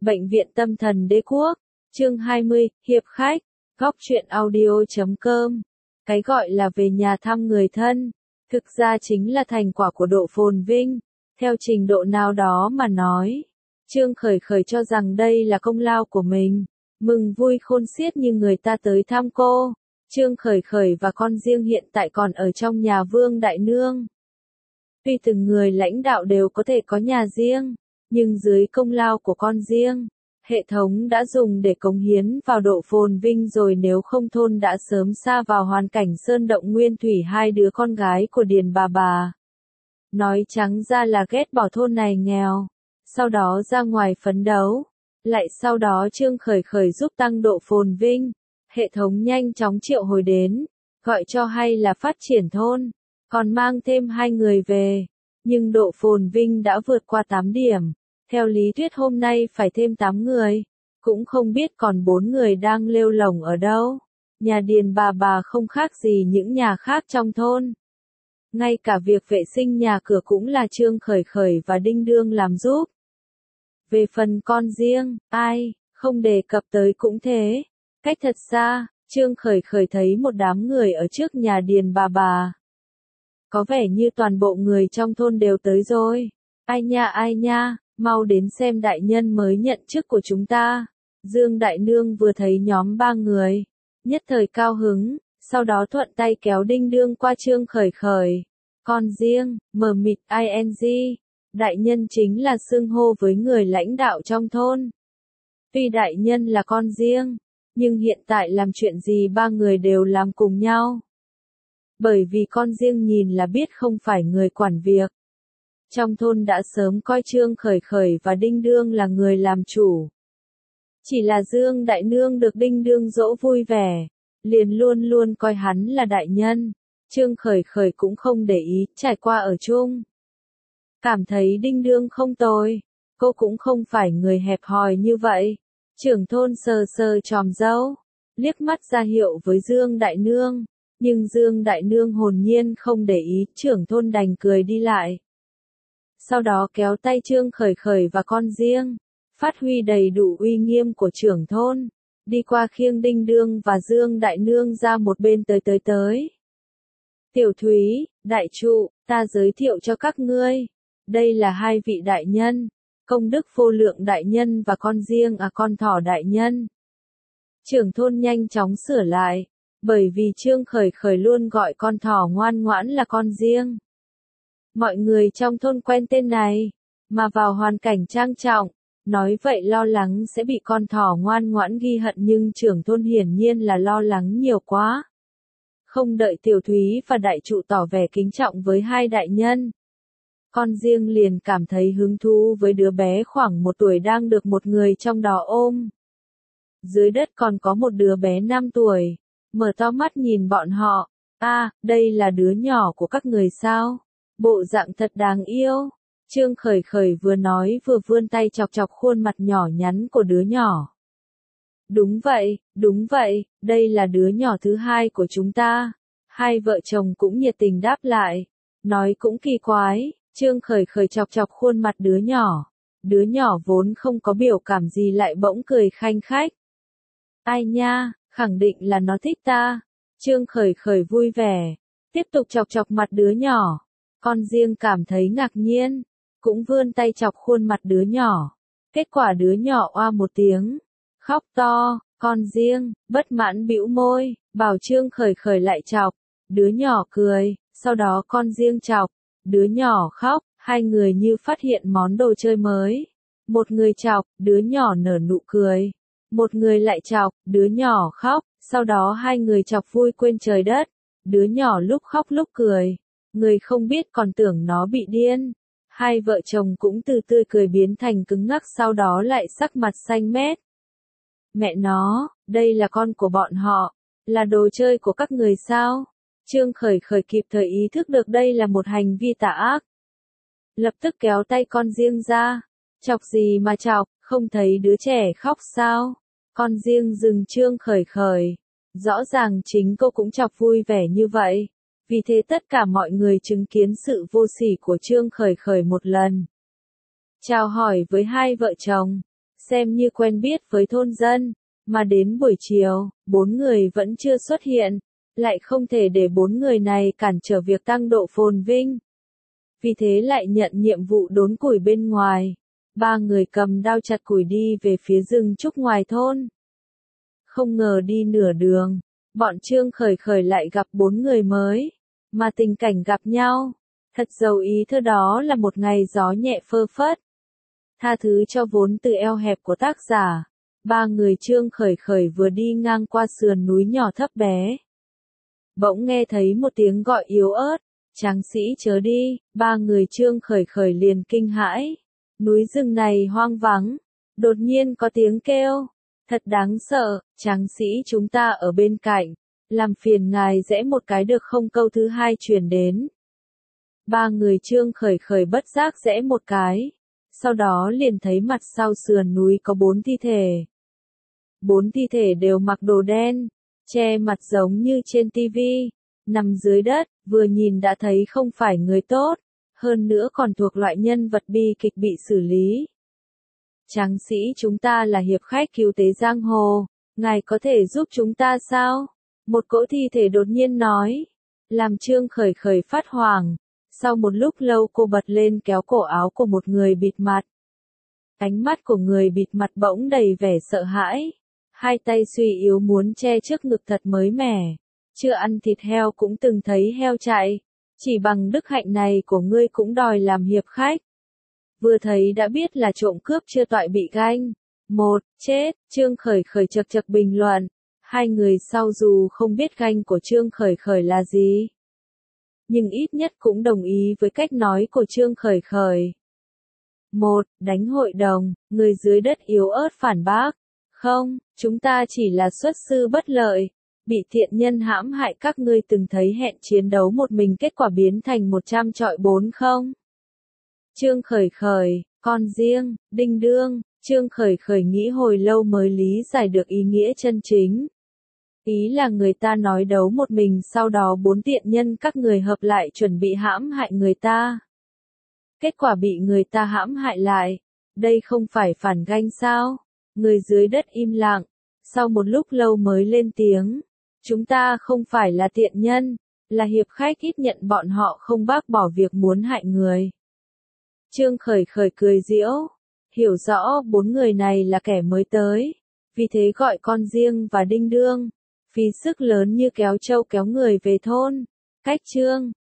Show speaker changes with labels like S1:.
S1: Bệnh viện tâm thần đế quốc, chương 20, hiệp khách, góc truyện audio.com. Cái gọi là về nhà thăm người thân, thực ra chính là thành quả của độ phồn vinh, theo trình độ nào đó mà nói. Trương Khởi Khởi cho rằng đây là công lao của mình, mừng vui khôn xiết như người ta tới thăm cô. Trương Khởi Khởi và con riêng hiện tại còn ở trong nhà Vương Đại Nương. Tuy từng người lãnh đạo đều có thể có nhà riêng, nhưng dưới công lao của con riêng, hệ thống đã dùng để cống hiến vào độ phồn vinh rồi, nếu không thôn đã sớm sa vào hoàn cảnh sơn động nguyên thủy. Hai đứa con gái của Điền bà nói trắng ra là ghét bỏ thôn này nghèo, sau đó ra ngoài phấn đấu. Lại sau đó Trương Khởi Khởi giúp tăng độ phồn vinh, hệ thống nhanh chóng triệu hồi đến, gọi cho hay là phát triển thôn, còn mang thêm 2 người về, nhưng độ phồn vinh đã vượt qua 8 điểm. Theo lý thuyết hôm nay phải thêm 8 người, cũng không biết còn 4 người đang lêu lổng ở đâu. Nhà Điền bà không khác gì những nhà khác trong thôn. Ngay cả việc vệ sinh nhà cửa cũng là Trương Khởi Khởi và Đinh Đương làm giúp. Về phần con riêng, ai, không đề cập tới cũng thế. Cách thật xa, Trương Khởi Khởi thấy một đám người ở trước nhà Điền bà. Có vẻ như toàn bộ người trong thôn đều tới rồi. Ai nha, mau đến xem đại nhân mới nhận chức của chúng ta. Dương Đại Nương vừa thấy nhóm 3 người, nhất thời cao hứng, sau đó thuận tay kéo Đinh Đương qua Trương Khởi Khởi. Con riêng, mờ mịt ing, đại nhân chính là xưng hô với người lãnh đạo trong thôn. Tuy đại nhân là con riêng, nhưng hiện tại làm chuyện gì 3 người đều làm cùng nhau. Bởi vì con riêng nhìn là biết không phải người quản việc. Trong thôn đã sớm coi Trương Khởi Khởi và Đinh Đương là người làm chủ. Chỉ là Dương Đại Nương được Đinh Đương dỗ vui vẻ, liền luôn luôn coi hắn là đại nhân. Trương Khởi Khởi cũng không để ý, trải qua ở chung. Cảm thấy Đinh Đương không tồi, cô cũng không phải người hẹp hòi như vậy. Trưởng thôn sờ sờ chòm râu, liếc mắt ra hiệu với Dương Đại Nương, nhưng Dương Đại Nương hồn nhiên không để ý, trưởng thôn đành cười đi lại. Sau đó kéo tay Trương Khởi Khởi và con riêng, phát huy đầy đủ uy nghiêm của trưởng thôn, đi qua khiêng Đinh Đương và Dương Đại Nương ra một bên tới. Tiểu Thúy, đại trụ, ta giới thiệu cho các ngươi, đây là 2 vị đại nhân, Công Đức Vô Lượng đại nhân và con riêng Con Thỏ đại nhân. Trưởng thôn nhanh chóng sửa lại, bởi vì Trương Khởi Khởi luôn gọi con thỏ ngoan ngoãn là con riêng. Mọi người trong thôn quen tên này, mà vào hoàn cảnh trang trọng, nói vậy lo lắng sẽ bị con thỏ ngoan ngoãn ghi hận, nhưng trưởng thôn hiển nhiên là lo lắng nhiều quá. Không đợi Tiểu Thúy và đại trụ tỏ vẻ kính trọng với 2 đại nhân, con riêng liền cảm thấy hứng thú với đứa bé khoảng 1 tuổi đang được một người trong đó ôm. Dưới đất còn có một đứa bé 5 tuổi, mở to mắt nhìn bọn họ. Đây là đứa nhỏ của các người sao? Bộ dạng thật đáng yêu. Trương Khởi Khởi vừa nói vừa vươn tay chọc khuôn mặt nhỏ nhắn của đứa nhỏ. Đúng vậy, đây là đứa nhỏ thứ 2 của chúng ta. 2 vợ chồng cũng nhiệt tình đáp lại. Nói cũng kỳ quái, Trương Khởi Khởi chọc khuôn mặt đứa nhỏ. Đứa nhỏ vốn không có biểu cảm gì lại bỗng cười khanh khách. Ai nha, khẳng định là nó thích ta. Trương Khởi Khởi vui vẻ, tiếp tục chọc mặt đứa nhỏ. Con riêng cảm thấy ngạc nhiên, cũng vươn tay chọc khuôn mặt đứa nhỏ. Kết quả đứa nhỏ oa một tiếng, khóc to. Con riêng bất mãn bĩu môi, bảo Trương Khởi Khởi lại chọc. Đứa nhỏ cười, sau đó con riêng chọc, đứa nhỏ khóc. 2 người như phát hiện món đồ chơi mới. Một người chọc, đứa nhỏ nở nụ cười. Một người lại chọc, đứa nhỏ khóc. Sau đó 2 người chọc vui quên trời đất. Đứa nhỏ lúc khóc lúc cười, người không biết còn tưởng nó bị điên. 2 vợ chồng cũng từ tươi cười biến thành cứng ngắc, sau đó lại sắc mặt xanh mét. Mẹ nó, đây là con của bọn họ, là đồ chơi của các người sao? Trương Khởi Khởi kịp thời ý thức được đây là một hành vi tà ác. Lập tức kéo tay con riêng ra. Chọc gì mà chọc, không thấy đứa trẻ khóc sao? Con riêng dừng Trương Khởi Khởi. Rõ ràng chính cô cũng chọc vui vẻ như vậy. Vì thế tất cả mọi người chứng kiến sự vô sỉ của Trương Khởi Khởi một lần. Chào hỏi với 2 vợ chồng. xem như quen biết với thôn dân, mà đến buổi chiều, 4 người vẫn chưa xuất hiện, lại không thể để 4 người này cản trở việc tăng độ phồn vinh. Vì thế lại nhận nhiệm vụ đốn củi bên ngoài. 3 người cầm đao chặt củi đi về phía rừng trúc ngoài thôn. Không ngờ đi nửa đường, bọn Trương Khởi Khởi lại gặp 4 người mới, mà tình cảnh gặp nhau, thật giàu ý thơ, đó là một ngày gió nhẹ phơ phất. Tha thứ cho vốn từ eo hẹp của tác giả. 3 người Trương Khởi Khởi vừa đi ngang qua sườn núi nhỏ thấp bé. Bỗng nghe thấy một tiếng gọi yếu ớt, tráng sĩ chớ đi, 3 người Trương Khởi Khởi liền kinh hãi. Núi rừng này hoang vắng, đột nhiên có tiếng kêu, thật đáng sợ, tráng sĩ chúng ta ở bên cạnh, làm phiền ngài rẽ một cái được không, câu thứ hai truyền đến. 3 người Trương Khởi Khởi bất giác rẽ một cái, sau đó liền thấy mặt sau sườn núi có 4 thi thể. 4 thi thể đều mặc đồ đen, che mặt giống như trên tivi, nằm dưới đất, vừa nhìn đã thấy không phải người tốt, hơn nữa còn thuộc loại nhân vật bi kịch bị xử lý. Tráng sĩ chúng ta là hiệp khách cứu tế giang hồ, ngài có thể giúp chúng ta sao? Một cỗ thi thể đột nhiên nói, làm Trương Khởi Khởi phát hoảng. Sau một lúc lâu cô bật lên kéo cổ áo của một người bịt mặt. Ánh mắt của người bịt mặt bỗng đầy vẻ sợ hãi. Hai tay suy yếu muốn che trước ngực thật mới mẻ. Chưa ăn thịt heo cũng từng thấy heo chạy. Chỉ bằng đức hạnh này của ngươi cũng đòi làm hiệp khách. Vừa thấy đã biết là trộm cướp chưa toại bị ganh. Một, chết, Trương Khởi Khởi chật chật bình luận. Hai người sau dù không biết ganh của Trương Khởi Khởi là gì, nhưng ít nhất cũng đồng ý với cách nói của Trương Khởi Khởi. Một, đánh hội đồng, người dưới đất yếu ớt phản bác. Không, chúng ta chỉ là xuất sư bất lợi, bị thiện nhân hãm hại, các ngươi từng thấy hẹn chiến đấu một mình kết quả biến thành 100 chọi 4 không? Trương Khởi Khởi, con riêng, đinh đương, Trương Khởi Khởi nghĩ hồi lâu mới lý giải được ý nghĩa chân chính. Ý là người ta nói đấu một mình, sau đó 4 tiện nhân các người hợp lại chuẩn bị hãm hại người ta. Kết quả bị người ta hãm hại lại. Đây không phải phản ganh sao? Người dưới đất im lặng. Sau một lúc lâu mới lên tiếng. Chúng ta không phải là tiện nhân, là hiệp khách, ít nhận bọn họ không bác bỏ việc muốn hại người. Trương Khởi Khởi cười giễu. Hiểu rõ 4 người này là kẻ mới tới. Vì thế gọi con riêng và đinh đương. Phí sức lớn như kéo trâu kéo người về thôn. Cách Trương